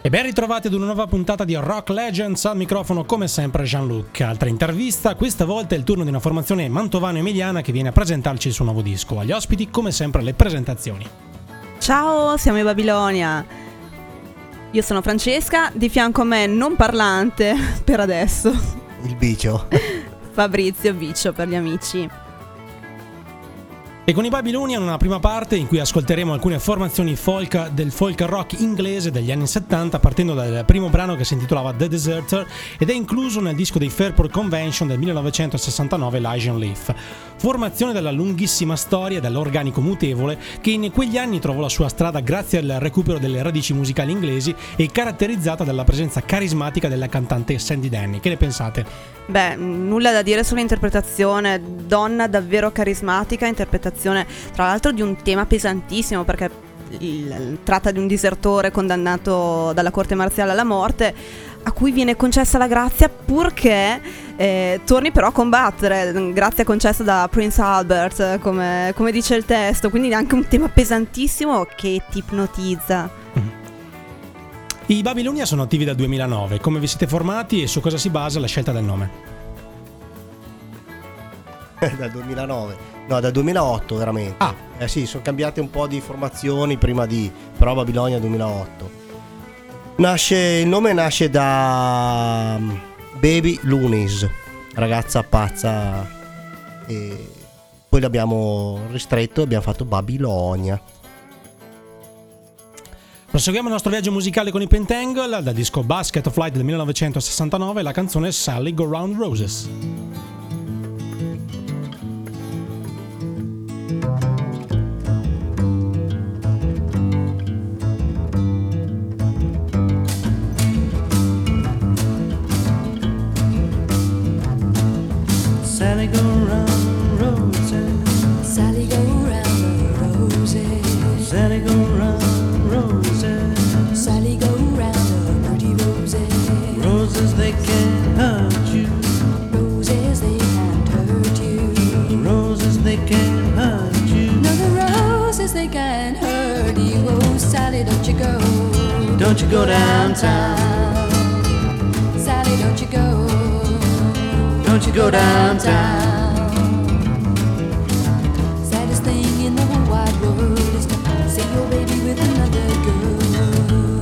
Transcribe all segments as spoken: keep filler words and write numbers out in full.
E ben ritrovati ad una nuova puntata di Rock Legends, al microfono come sempre Jean-Luc. Altra intervista, questa volta è il turno di una formazione mantovano-emiliana che viene a presentarci il suo nuovo disco. Agli ospiti come sempre le presentazioni. Ciao, siamo i Babilonia. Io sono Francesca, di fianco a me non parlante per adesso il Bicio Fabrizio Bicio per gli amici. E con i Babilonia una prima parte in cui ascolteremo alcune formazioni folk del folk rock inglese degli anni settanta, partendo dal primo brano che si intitolava The Deserter ed è incluso nel disco dei Fairport Convention del millenovecentosessantanove, Lysian Leaf. Formazione dalla lunghissima storia e dall'organico mutevole che in quegli anni trovò la sua strada grazie al recupero delle radici musicali inglesi e caratterizzata dalla presenza carismatica della cantante Sandy Denny. Che ne pensate? Beh, nulla da dire sull'interpretazione, donna davvero carismatica, interpretazione tra l'altro di un tema pesantissimo perché il, tratta di un disertore condannato dalla corte marziale alla morte, a cui viene concessa la grazia purché eh, torni però a combattere, grazia concessa da Prince Albert, come, come dice il testo, quindi anche un tema pesantissimo che ti ipnotizza. Mm-hmm. I Babilonia sono attivi dal duemilanove, come vi siete formati e su cosa si basa la scelta del nome? Dal duemilanove, no, dal duemilaotto veramente. Ah. Eh sì, sono cambiate un po' di formazioni prima di, però Babilonia duemilaotto. Nasce, il nome nasce da Baby Loonies, ragazza pazza, e poi l'abbiamo ristretto e abbiamo fatto Babilonia. Proseguiamo il nostro viaggio musicale con i Pentangle, dal disco Basket of Light del millenovecentosessantanove, la canzone Sally Go Round Roses. Sally go round the roses. Sally go round the roses. Sally go round the roses. Sally go round the pretty roses. Roses they can't hurt you. Roses they can't hurt you. Roses they can't hurt you. No, the roses they can't hurt you. Oh, Sally, don't you go. Don't you go downtown. Sally, don't you go. Don't you go downtown. Saddest thing in the whole wide world is to see your baby with another girl.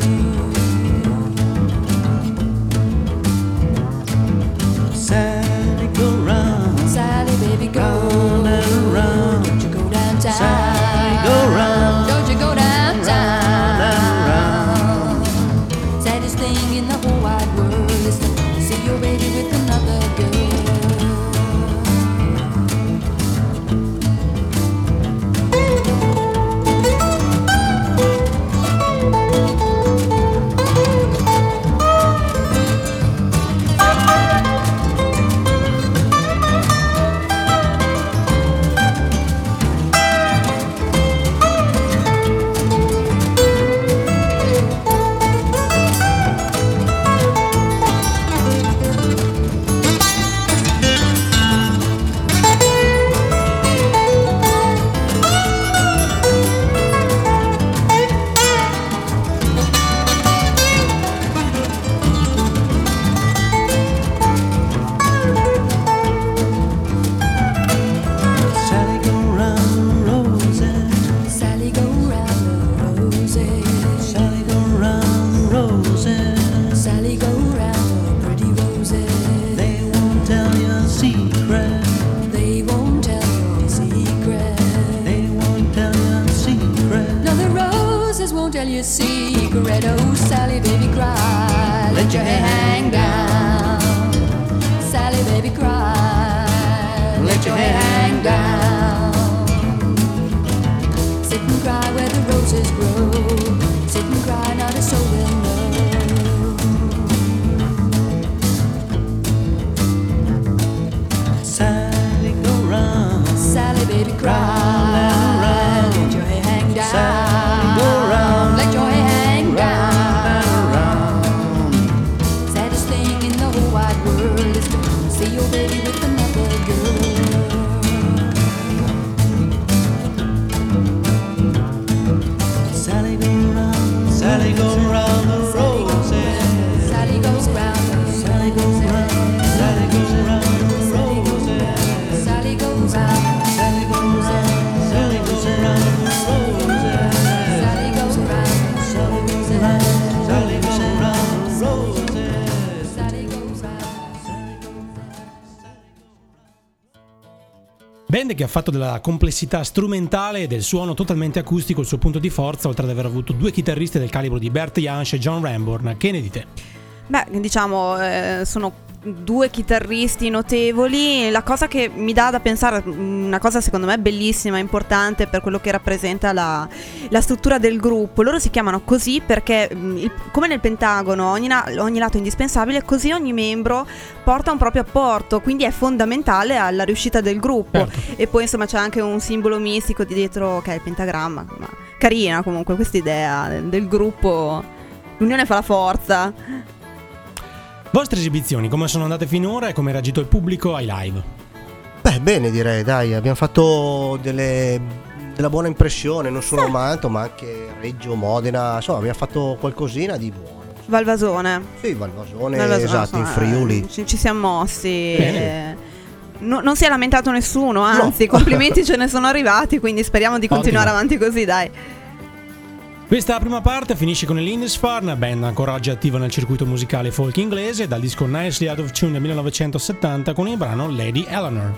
Sally, go round. Sally, baby, go round and round. Don't you go downtown. Sally, go round. Don't you go downtown. Round and round. Saddest thing in the whole wide world is to see your baby with another girl. Sally go round the road. Band che ha fatto della complessità strumentale e del suono totalmente acustico il suo punto di forza, oltre ad aver avuto due chitarristi del calibro di Bert Jansch e John Ramborn. Che ne dite? Beh, diciamo, eh, sono due chitarristi notevoli. La cosa che mi dà da pensare, una cosa secondo me bellissima, importante per quello che rappresenta la, la struttura del gruppo, loro si chiamano così perché il, come nel Pentagono ogni, ogni lato è indispensabile, così ogni membro porta un proprio apporto, quindi è fondamentale alla riuscita del gruppo. Certo. E poi insomma c'è anche un simbolo mistico di dietro che è il pentagramma, ma carina comunque questa idea del, del gruppo, l'unione fa la forza. Vostre esibizioni, come sono andate finora e come ha reagito il pubblico ai live? Beh, bene direi, dai, abbiamo fatto delle, della buona impressione, non solo a Manto ma anche Reggio, Modena, insomma abbiamo fatto qualcosina di buono. Valvasone. Sì, Valvasone, Valvasone, esatto, in insomma, Friuli. Ci, ci siamo mossi. Bene. eh, no- non si è lamentato nessuno, anzi, No. complimenti ce ne sono arrivati, quindi speriamo di continuare Ottimo. avanti così, dai. Questa prima parte finisce con il Lindisfarne, band ancora oggi attiva nel circuito musicale folk inglese, dal disco Nicely Out of Tune del millenovecentosettanta con il brano Lady Eleanor.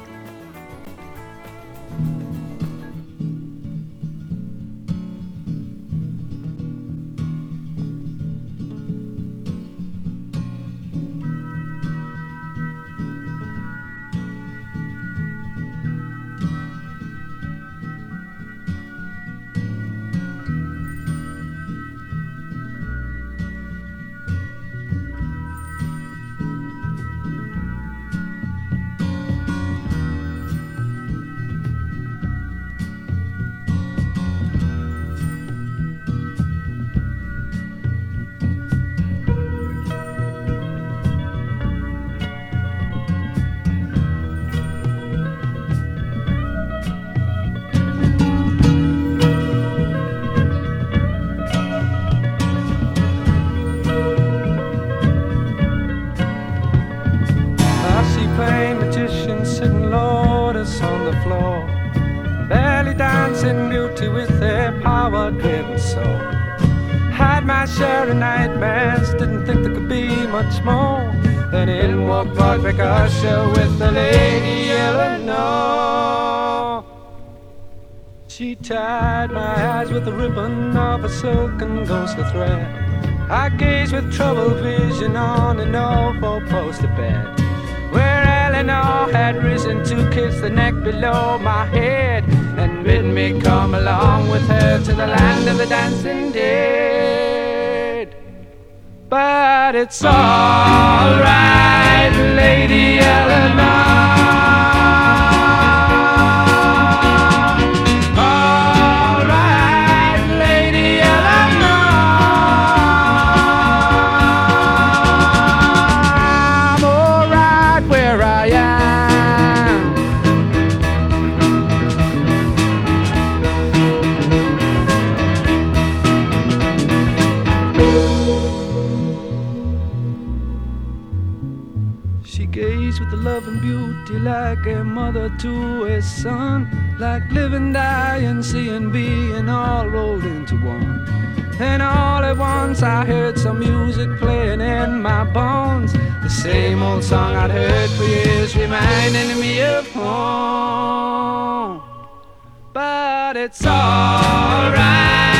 dancing beauty with their power-driven soul. Had my share of nightmares, didn't think there could be much more. Then in walked Roderick Usher with the Lady Eleanor. She tied my eyes with the ribbon of a silken ghostly thread. I gazed with troubled vision on an old four-poster bed, where Eleanor had risen to kiss the neck below my head, and bid me come along with her to the land of the dancing dead. But it's all right, Lady Eleanor. Love and beauty like a mother to a son, like living, dying, seeing, being all rolled into one. And all at once I heard some music playing in my bones, the same old song I'd heard for years, reminding me of home. But it's all right.